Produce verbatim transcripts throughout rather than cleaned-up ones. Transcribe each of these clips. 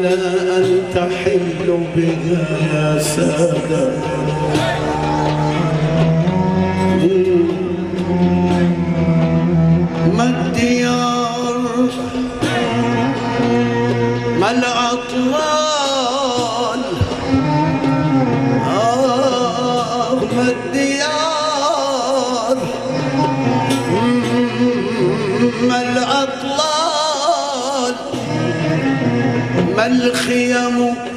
إلى أن تحل بها يا سادة. ما الديار ما الأطلال، آه ما الديار ما الأطلال، ما الخيم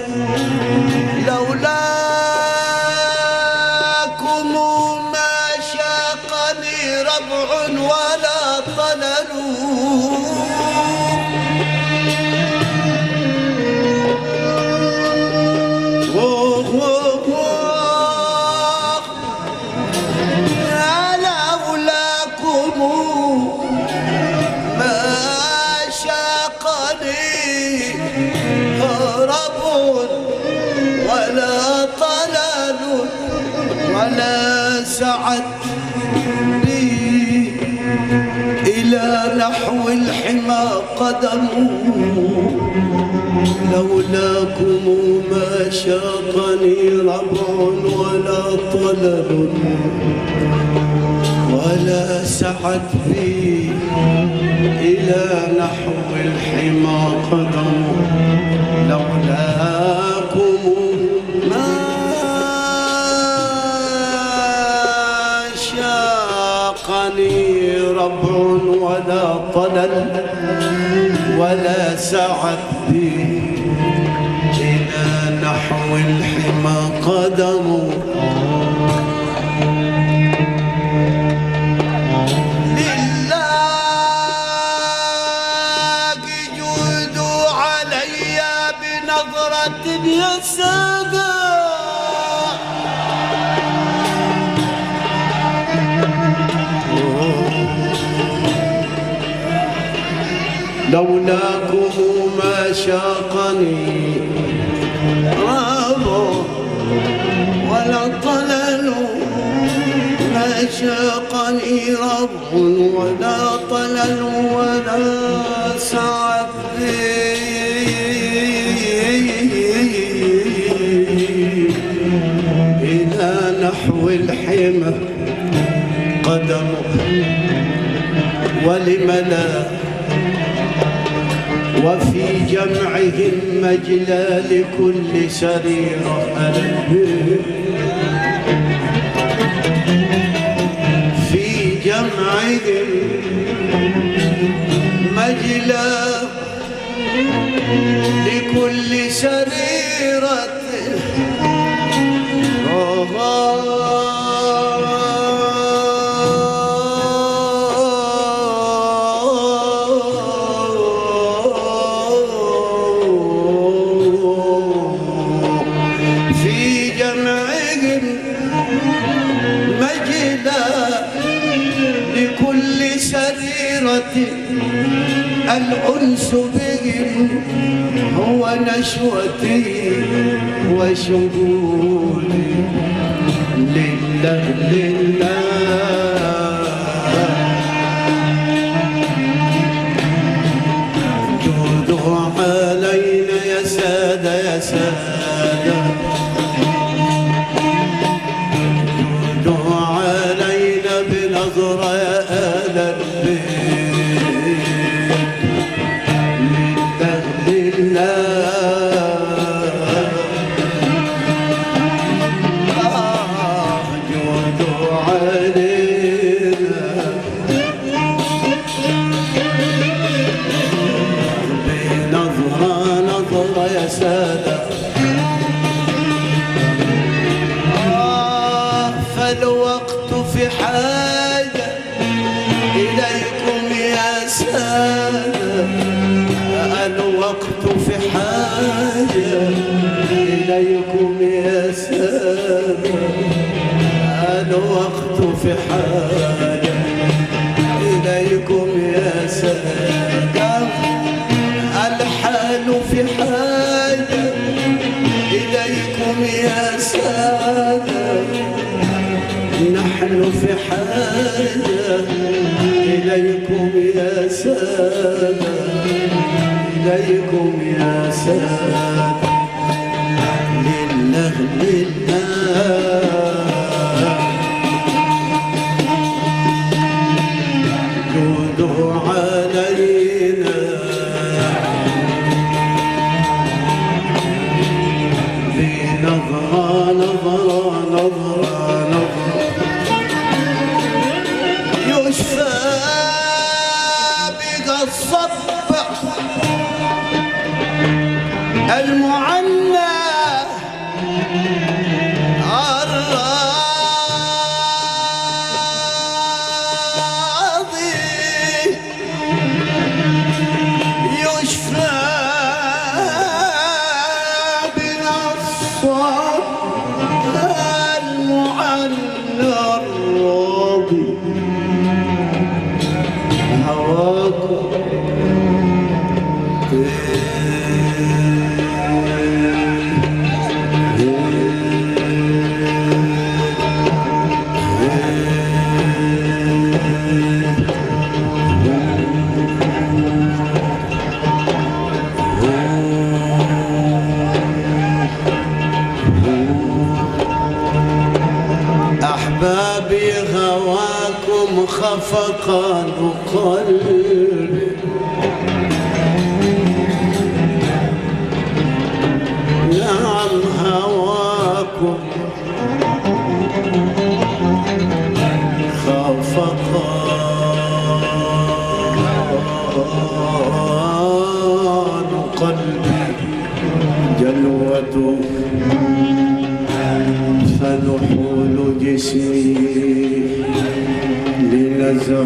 لولاكم ما شاقني ربع ولا طلل. ولا سعت بي إلى نحو الحمى قدم، لولاكم ما شاطني ربع ولا طلل، ولا سعت بي إلى نحو الحمى قدم، لولاكم ما شاقني ربع ولا طلل، ولا سعت بي إلى نحو الحمى قدم. لله جود علي بنظرة يا سادة، لولاكم ما شاقني ربع ولا طلل، ما شاقني ربع ولا طلل، ولا سعت بي إلى نحو الحمى قدم. ولم لا وفي جمعهم مجلى لكل سريرة في جمعهم مجلى لكل سريرة الأنس بهم هو نشوتي وشهودي، لله لله جودوا علينا يا سادة يا سادة، جودوا علينا بنظرة يا أهل البيت. فالوقت في حاجة إليكم يا سادة، الوقت في حاجة إليكم يا سادة، الوقت في حاجة إليكم يا سادة، الحال في حاجة إليكم يا سادة، نحن في حاجة إليكم يا سادة، إليكم يا سادة لله لله جودوا علينا بنظرة نظرة نظرة نظرة يشفى بك الصبع المعنى الراضي يشفى بنا الصبع المعنى الراضي هواكم أحبابي هواكم خفقان قلبي نعم هواكم خفقان قلبي جلوته فنحول جسمي لنزع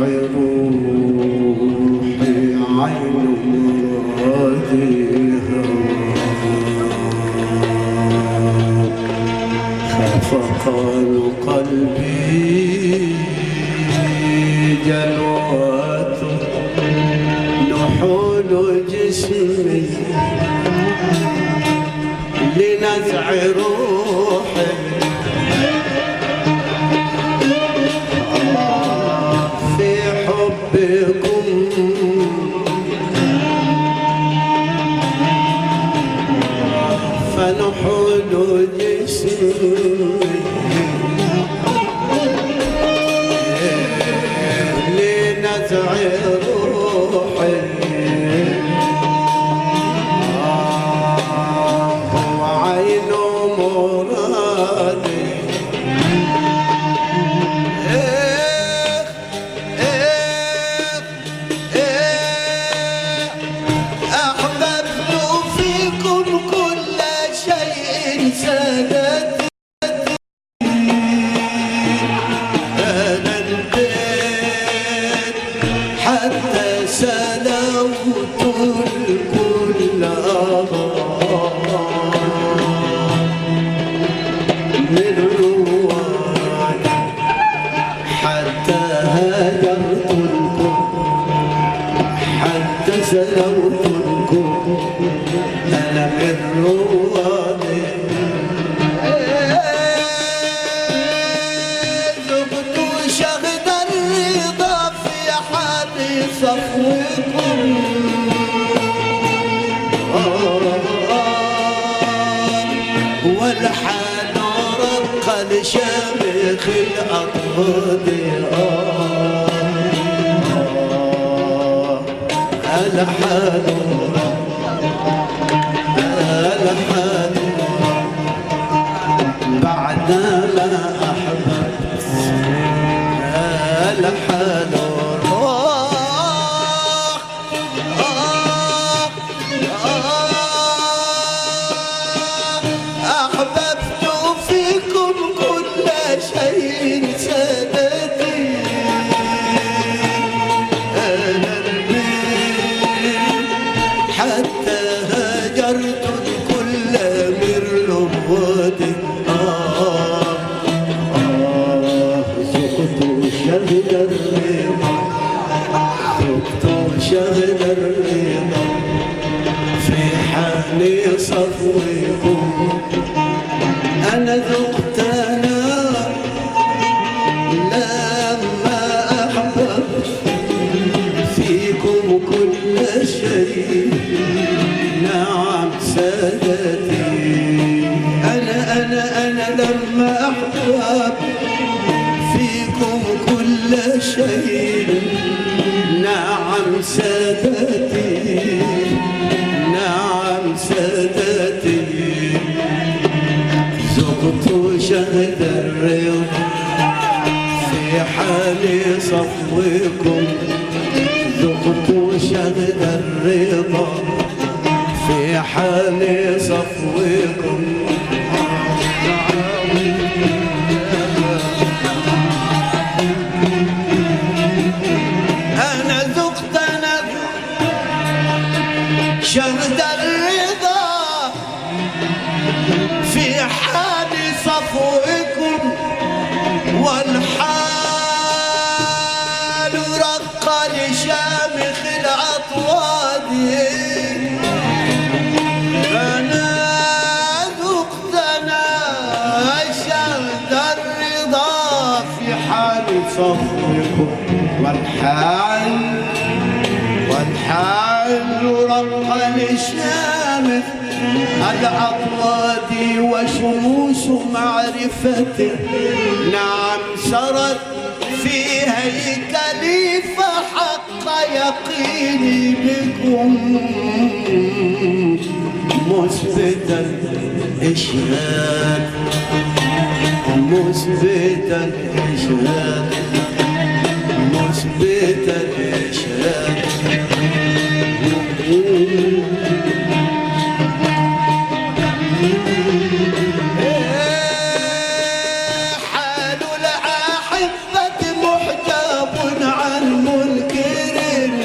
روحي عين مرادها خفقان قلبي جلوته نحول جسمي لنزع روحي في حبكم فنحول جسمي لنزع روحي وعين مرادي أحببت فيكم كل شيء سادتي أنا البيت حتى سلوت الكل من رواد حتى هاجرت الكل حتى سلوت الكل أنا من رواد ذقت شهد الرضا في حال صفوكم والحال رق لشامخ الأطراد الحال الحال بعدما أحببت الحال أحببت فيكم كل شيء سادتي أنا البيت حتى هاجرت الكل من روادي آه آه ذقت شهد الرضا ذقت شهد الرضا في حال صفوكم أنا ذقت أنا لما أحببت فيكم كل شيء سادتي. أنا أنا أنا لما أحبب فيكم كل شيء. نعم سادتي، نعم سادتي، ذقت شهد الرضا في حال صفوكم. ذقت شهد الرضا في حال صفوكم. أنا ذقت أنا شهد الرضا في حال صفوكم، والحال رق لشامخ الأطواد. أنا ذقت أنا شهد الرضا في حال صفوكم، والحال والحال رق لشامخ الأطواد وشموس معرفة. نعم سرت في هيكلي فحق يقيني بكم مثبتا إشهاد، مثبتا إشهاد، مثبتا إشهاد. حال الأحبة محجب عن منكر.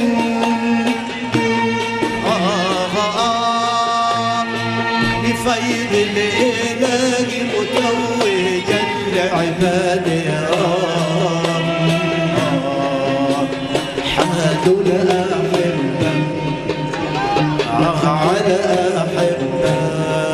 بفيض الإله متوجا لعباده. حال الأحبة على أحبة.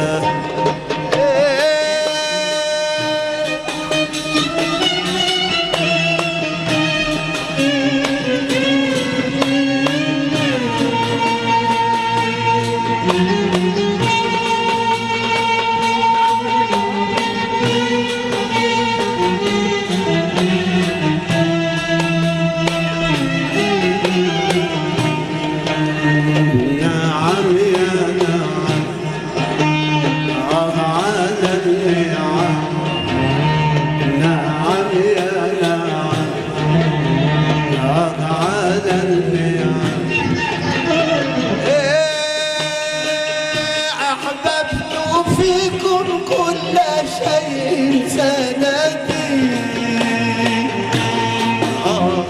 فيكم كل شيء سندي. آه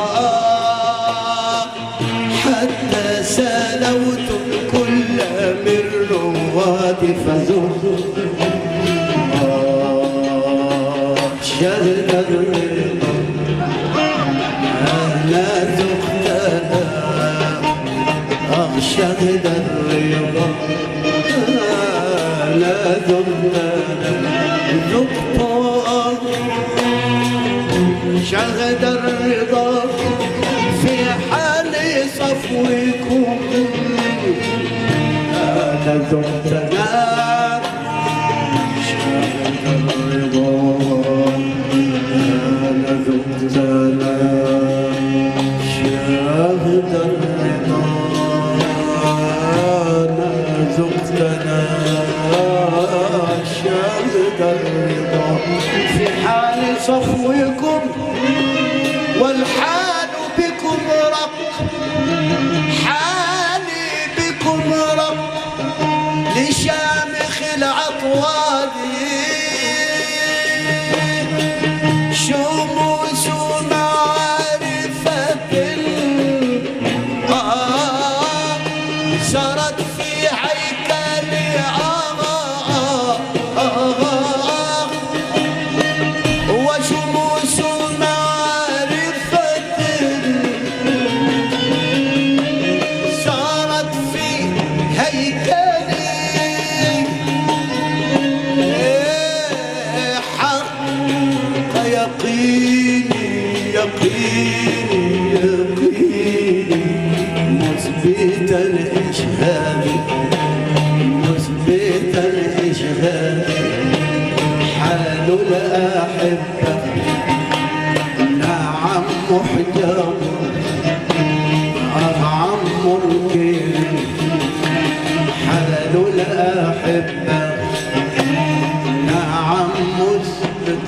آه حتى سلوتم كل من رواد فزوت. آه شهد الرضا أنا ذقتها. آه شهد الرضا لا ذقت ذقت شهد الرضا في حال صفوكم. لا ذقت شهد الرضا، لا ذقت شهد الرضا، لا ذقتنا شهد الرضا في حال صفوكم، والحال بكم رق. حالي بكم رق لشامخ الأطواد. شموس معرفة آه سرت في هيكلي. آه آه آه وشموس معرفة سرت في هيكلي. والزاد حال الأحبة نعم محجب عم الكريم حال الأحبة نعم مثبت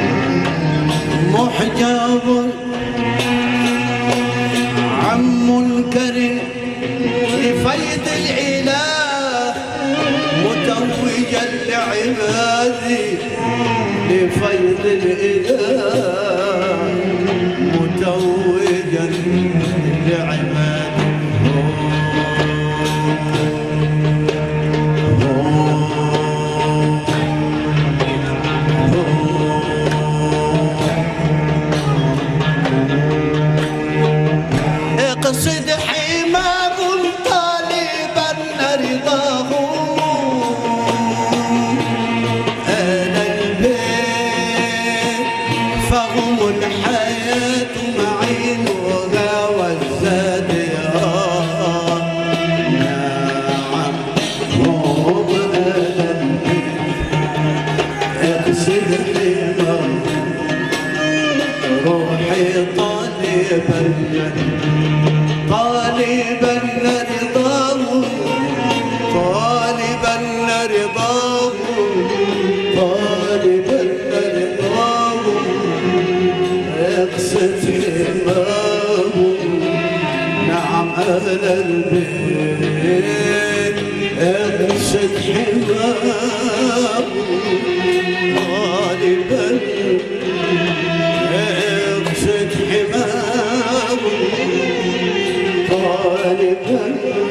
محجب عم الكريم لفيض الإله متوجا لعبادي لفيض الإله متوجا لعبادي اقصد حمام طالبا رضاه أنا البيت فهم الحياة معينها والزاد نعم هم أنا البيت اقصد حمام روحي طالبا طالبا رضاه طالبا رضاه طالبا رضاه اقصد حماه نعم أهل البيت اقصد حماه طالبا اقصد حماه طالبا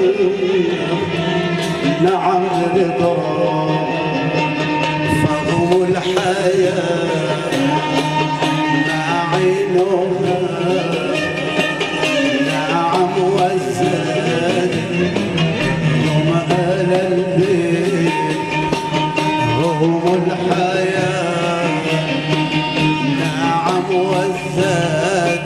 نعم رضا فهم الحياة معينها نعم والزاد هم أهل البيت هم الحياة نعم والزاد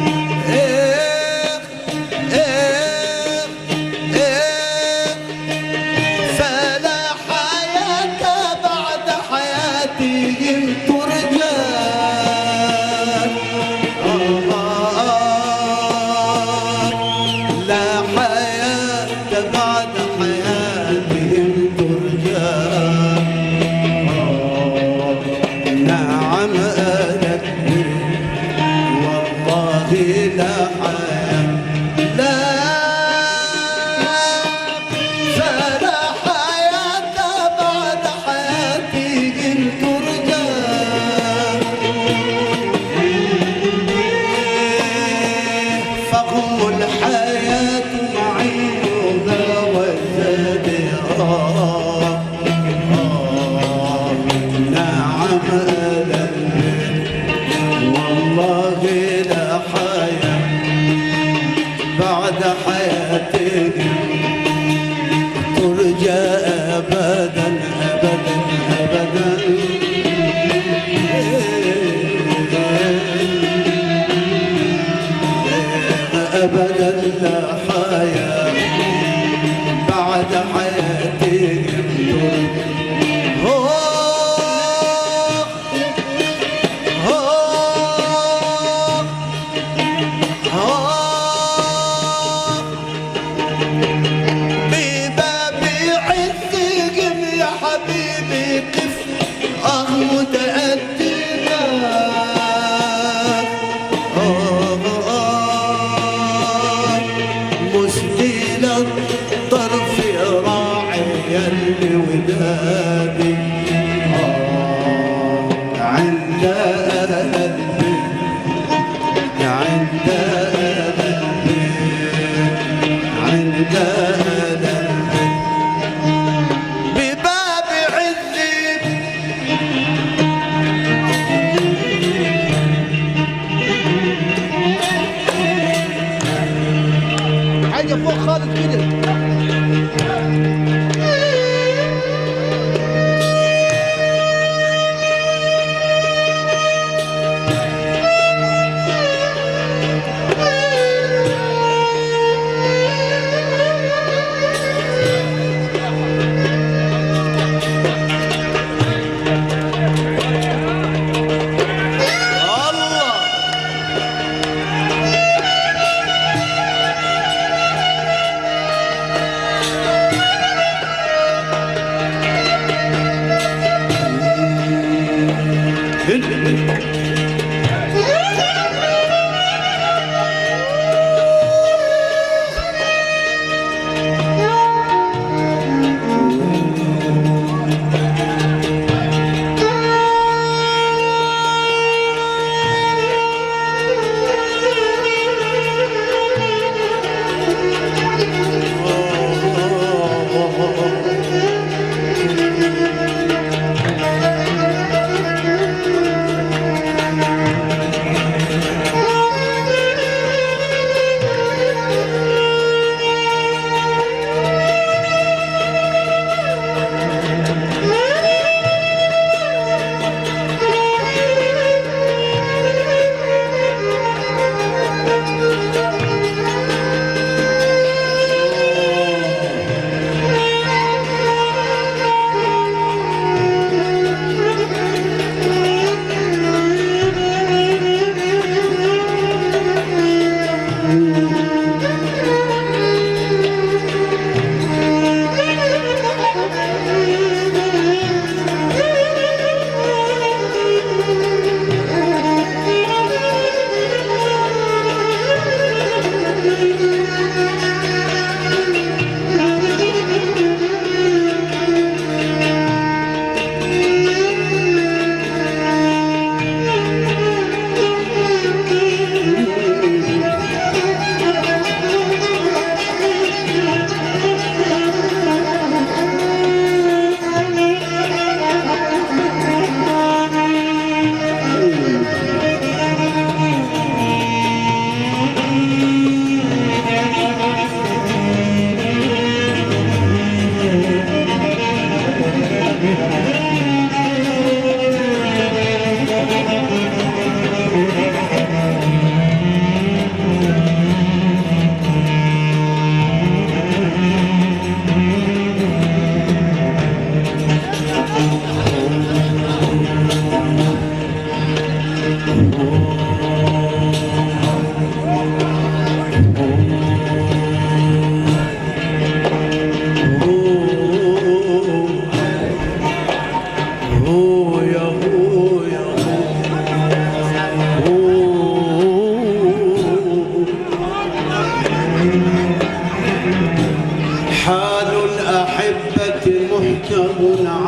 بعد حياتي ترجى أبدا أبدا أبدا أبدا لا حياة بعد حياتي ودادي عند أهل البيت عند أهل البيت عند أهل البيت بباب عزي حاجة فوق خالص كده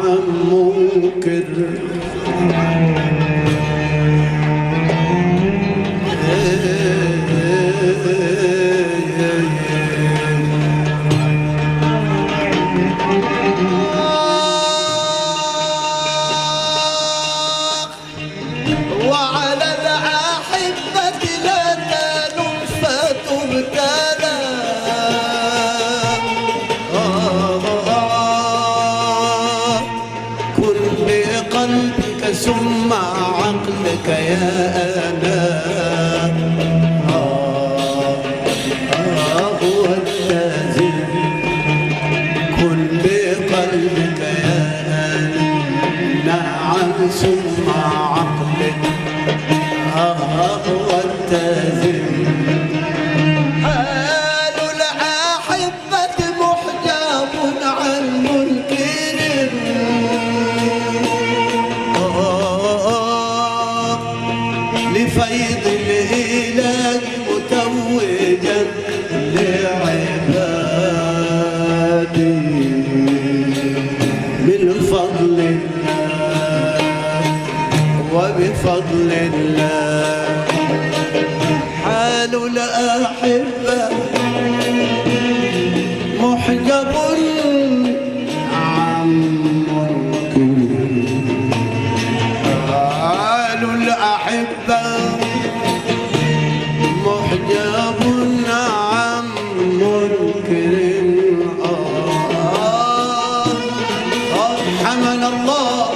نعم منكر وعلى الأحبة لا تنف تبتلى كن بقلبك ثم عقلك يا أنا آه آه واتزن كن بقلبك يا أنا نعم ثم عقلك آه واتزن حال الأحبة محجاب عن منكر لفيض الإله متوجا لعبادي من فضل الله وبفضل الله حال الأحبة محجب عن منكر حال الأحبة محجب عن منكر آه آه حمل الله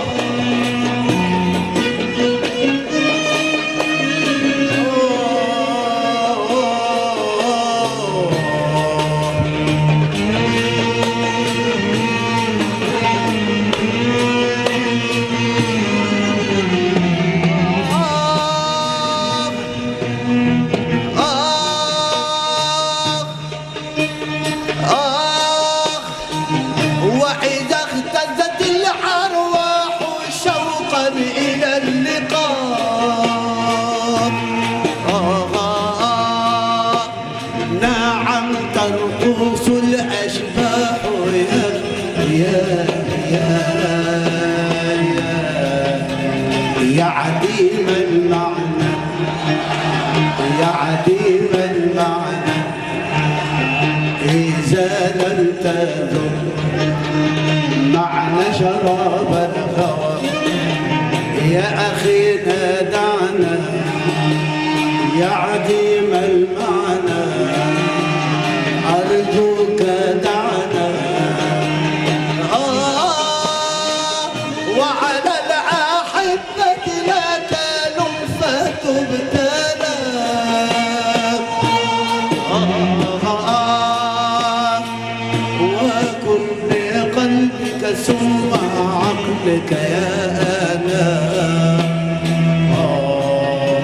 وإذا اهتزت الأرواح شوقا إلى اللقاء آه آه نعم ترقص الأشباح يا يا يا يا يا عديم المعنى يا عديم المعنى إذا لم تذق معنى شراب الهوى يا أخينا دعنا يا عديم المعنى أرجوك دعنا آه وعلى الأحبة لا تلم فتبتلى آه آه وكن بقلبك ثم عقلك يا أنا آه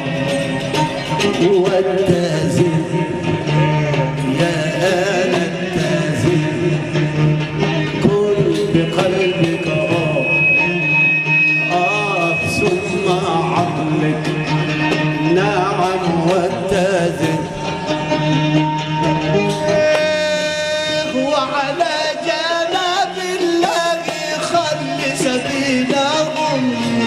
واتزن يا أنا اتزن كن بقلبك آه آه ثم عقلك نعم واتزن وعلى جناب الله خل سبيلهم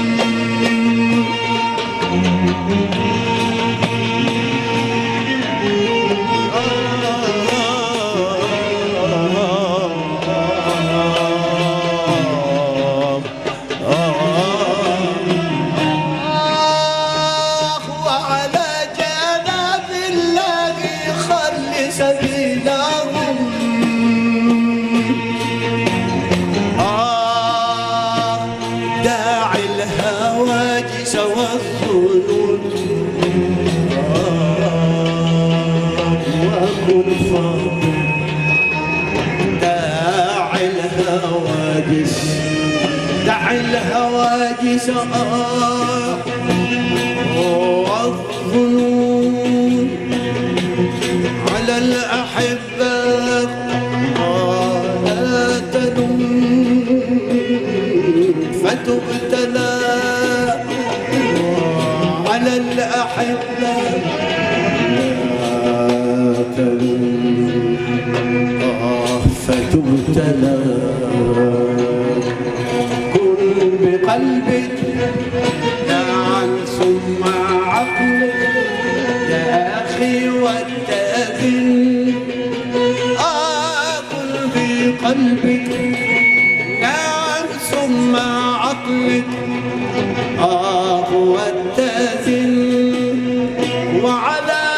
آه وعلى جناب الله خل سبيلهم آه داعي الهواجس والظنون آه وكن فاضل داعي الهواجس داعي الهواجس آه والظنون على الأحبة آه لا تلوم فتبتلى على الأحبة لا تلوم آه فتبتلى بقلبك نعم ثم عقلك يا أخي واتأذن آكل بقلبك نعم ثم عقلك آه واتأذن وعلى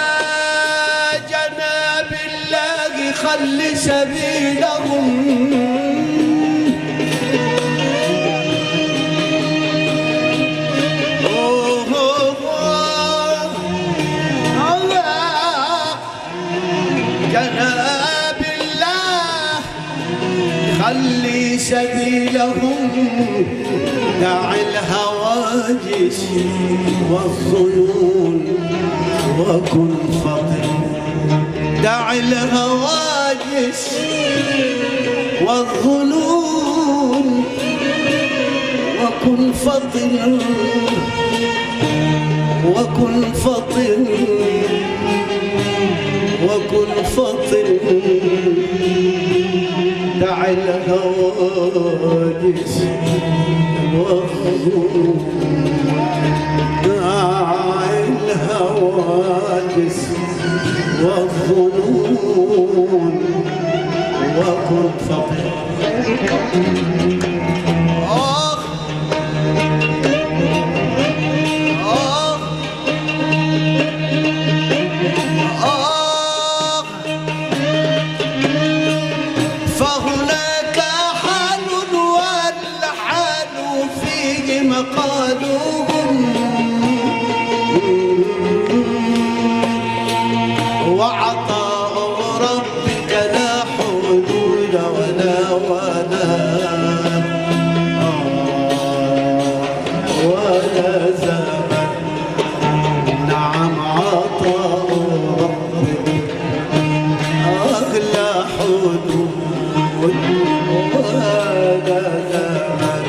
جناب الله خل سبيلهم جناب الله خلي سبيلهم دع الهواجس والظنون وكن فطن دع الهواجس والظنون وكن فطن وكن فطن وكن فطن دع الهواجس والظنون دع الهواجس والظنون وكن فطن آخ آخ آخ فهناك حال والحال فيه مقالهم وعطاء ربك لا حدود ولا ولا ولا زمن نعم عطاء ربك أغلى حدود ولا زمن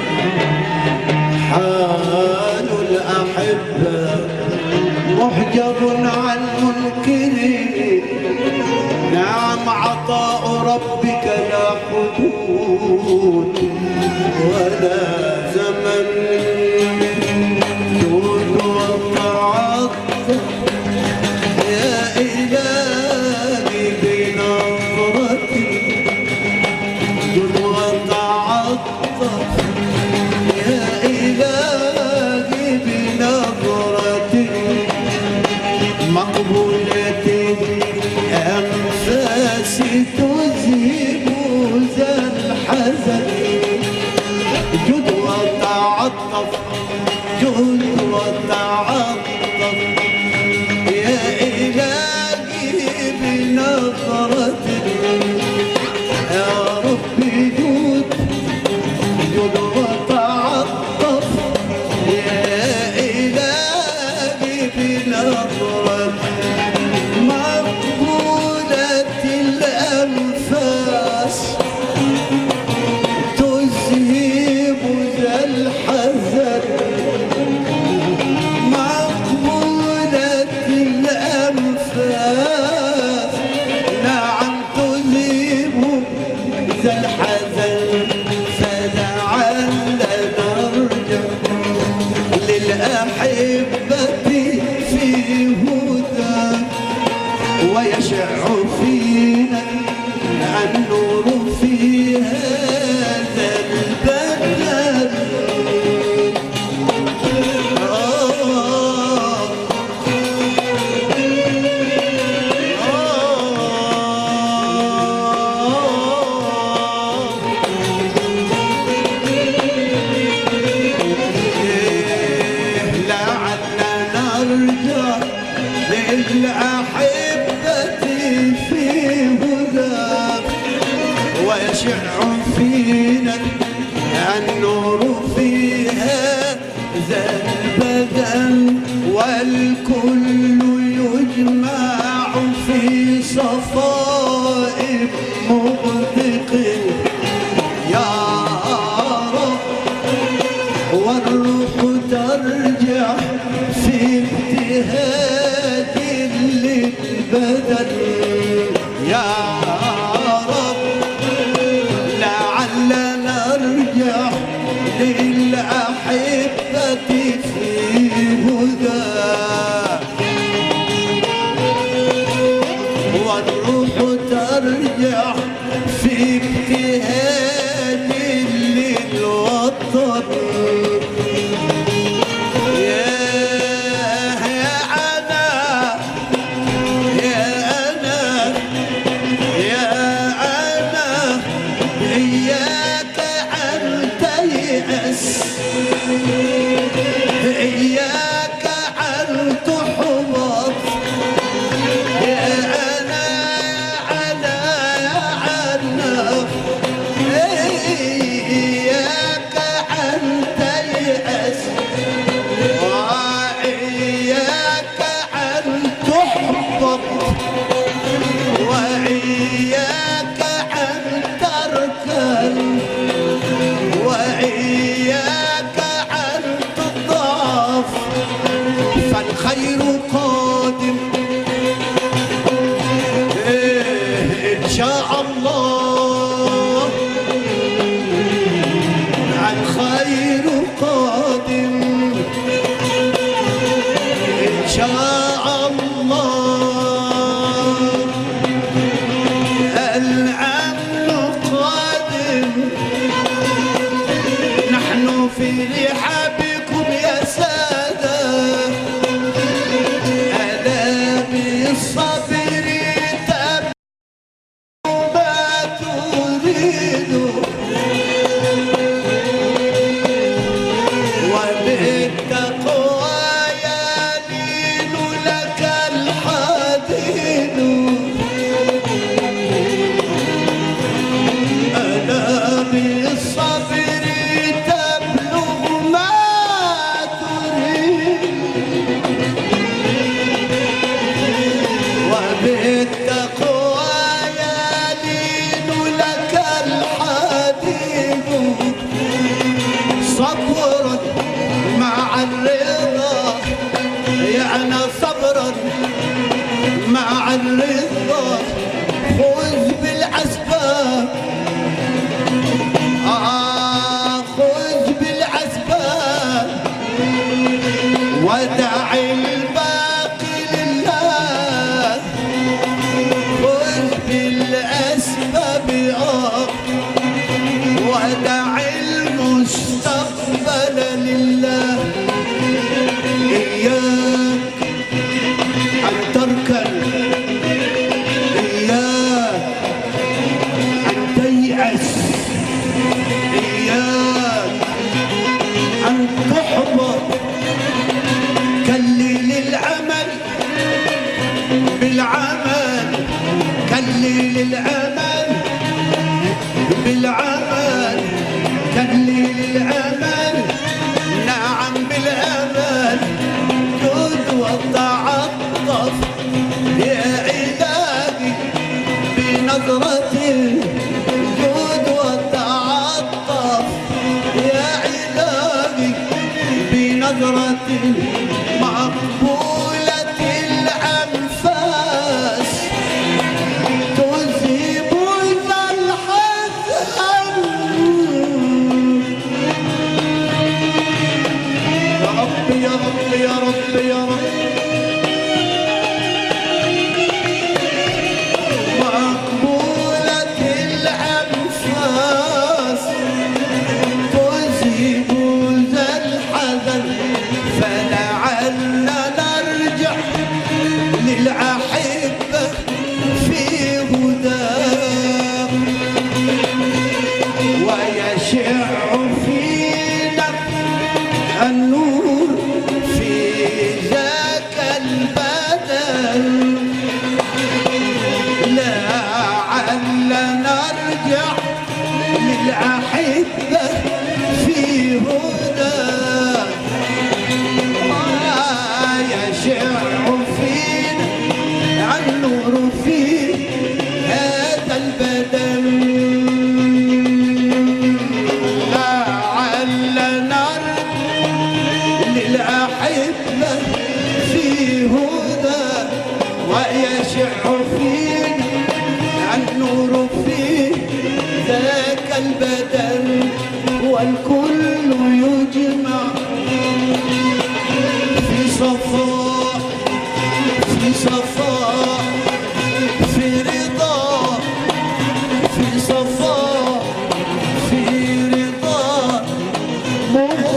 حال الأحبة محجب عن منكره نعم عطاء ربك لا حدود ولا زمن جود وتعطف يا إلهي بنظرتي جود وتعطف يا إلهي بنظرتي مقبولة أنفاس تذهب ذا الحزن جد وتعطف جد وتعطف يا إلهي بنظرتك يا ربي جد جد وتعطف يا إلهي بنظرتك مقبولة الأنفاس تذهب ذا الحزن مقبولة الأنفاس نعم تذهب ذا الحزن فلعل نرجع للأحبة في هدى ويشع فينا النور في هذا البلد آه لعلنا نرجع للأحبة في هدى ويشع فينا النور في هذا البدن والكل يجمع في صفائف مغدق يا رب والروح ترجع في ابتهاج للبدن يا رب لعلنا نرجع للأحبة أحبتي في هداه والروح ترجع في ابتهاج للوطن يا يا أنا يا أنا يا أنا إياك أن تيأس إياك أن تحبط يا أنا يا أنا يا أنا إياك أن تيأس وإياك أن تحبط وإياك أن تركن وإياك أن تضعف فالخير قادم إيه إن شاء الله الخير قادم إن شاء الله الأمن قادم نحن في رحابكم يا سادة ألا بالصبر تبلغ ما تريد وبالتقوى يلين لك الحديد ألا بالصبر تبلغ ما تريد وبالتقوى يلين لك الحديد صبر مع الرضا يعني صبرا مع الرضا خذ بالأسباب آه خذ بالأسباب ودع الباقي لله خذ بالأسباب آه ودع المستقبل لله إياك أن تركن إياك أن تيأس إياك أن تحبط كلل العمل بالعمل كلل العمل بالعمل كلل العمل نعم بالأمل جد وتعطف يا علاجي بنظرة جد وتعطف يا علاجي بنظرة مقبولة الأنفاس تذهب ذا الحزن يا رب يا رب يا رب يا رب مقبولة الأنفاس تذهب ذا الحزن فلا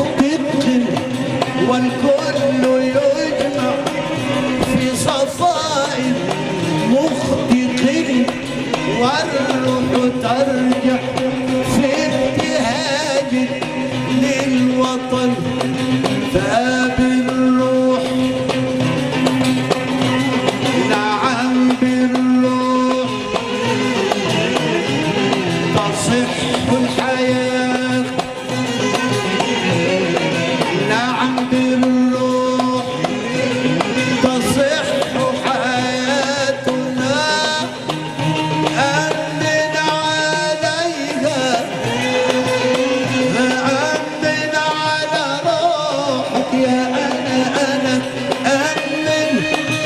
تتقن والكل يجمع في صفاء مخطئ والروح ترجع في ابتهاج للوطن فبالروح نعم بالروح تصح الحياة نعم بالروح تصح حياتنا أمن عليها أمن على روحك يا أنا أنا أمن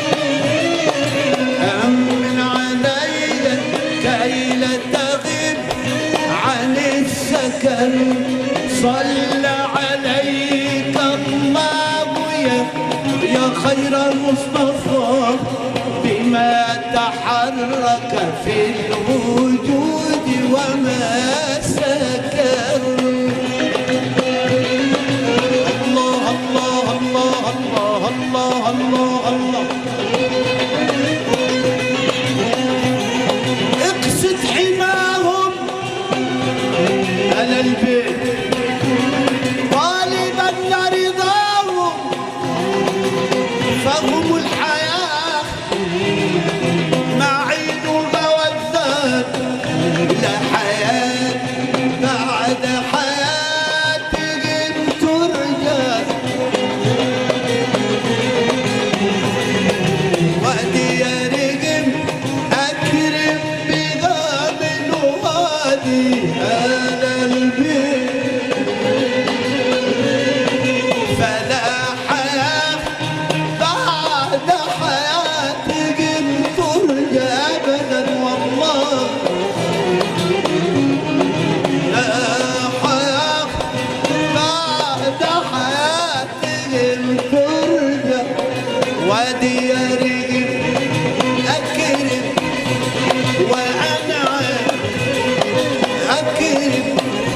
أمن عليها كي لا تغب عن السكن صلى عليك الله يا يا خير المصطفى بما تحرك في الوجود وما سكن الله الله الله الله الله الله الله اقصد حماهم على البيت طالبا رضاهم فهم الحياة معين ومودات لا حياة بعد حياتهم ترجى وادي يا رجم أكرم بغاب الوادي هذا البيت فلا حياة بعد حياتهم ترجى أبدا والله لا حياة بعد حياتهم ترجى وادي يا رجل أكرم وأنعم أكرم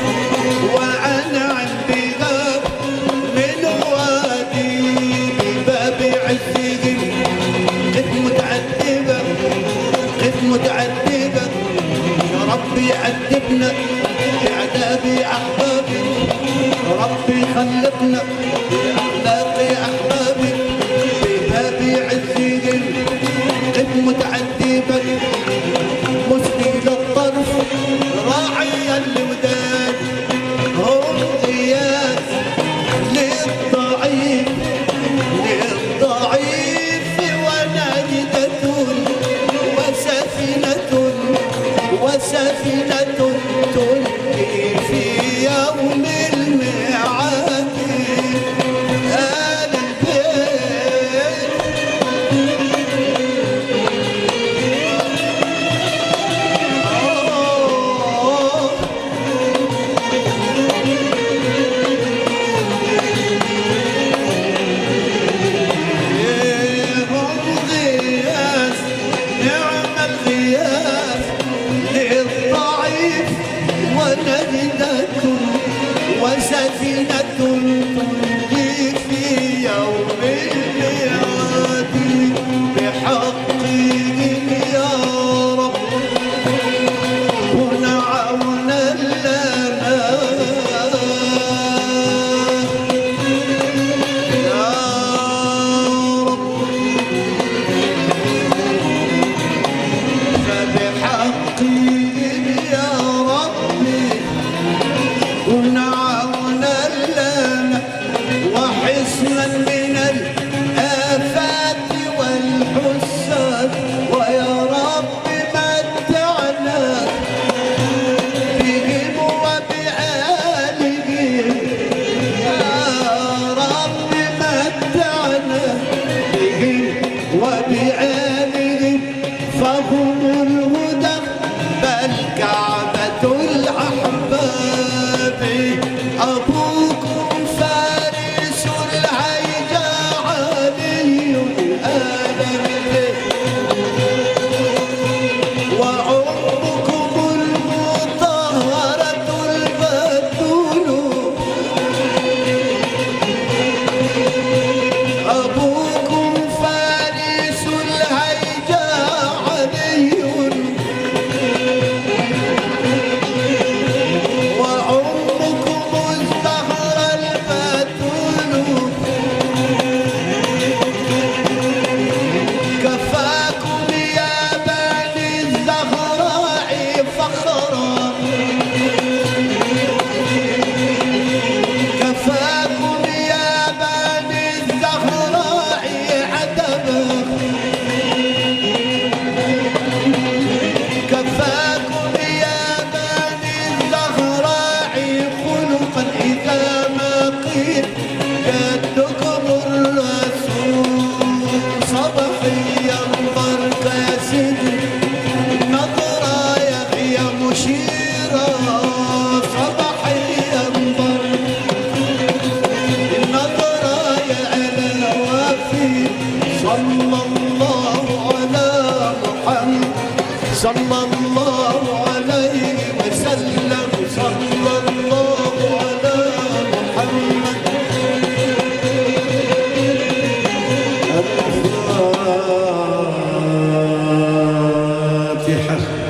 وأنعم بغاب من وادي بباب عزهم قف متعذبة قف متعذبة يا ربي عذبنا بعذاب أحبابي ربي خلقنا بأخلاق أحبابي بباب عزهم قف متعذبة مسدي للطرف راعي الوداد هم غياث للضعيف للضعيف ونجدة وسفينة وسفينة تلقي في يوم الميعاد آل البيت آه هم غياث نعم الغياث للضعيف ونجدة وسفينة تلقي في يوم الميعاد بحقهم يا رب كن عونا لنا يا رب فبحقهم يا ربي كن عونا لنا وحصنا من الآفات والحساد ويا رب متعنا بهم وبآلهم يا رب متعنا بهم وبآلهم فهم الهدى بل كعبة الأحباب أبوكم فارس الهيجاء صلى الله على محمد صلى الله عليه وسلم صلى الله على محمد. الفاتحة.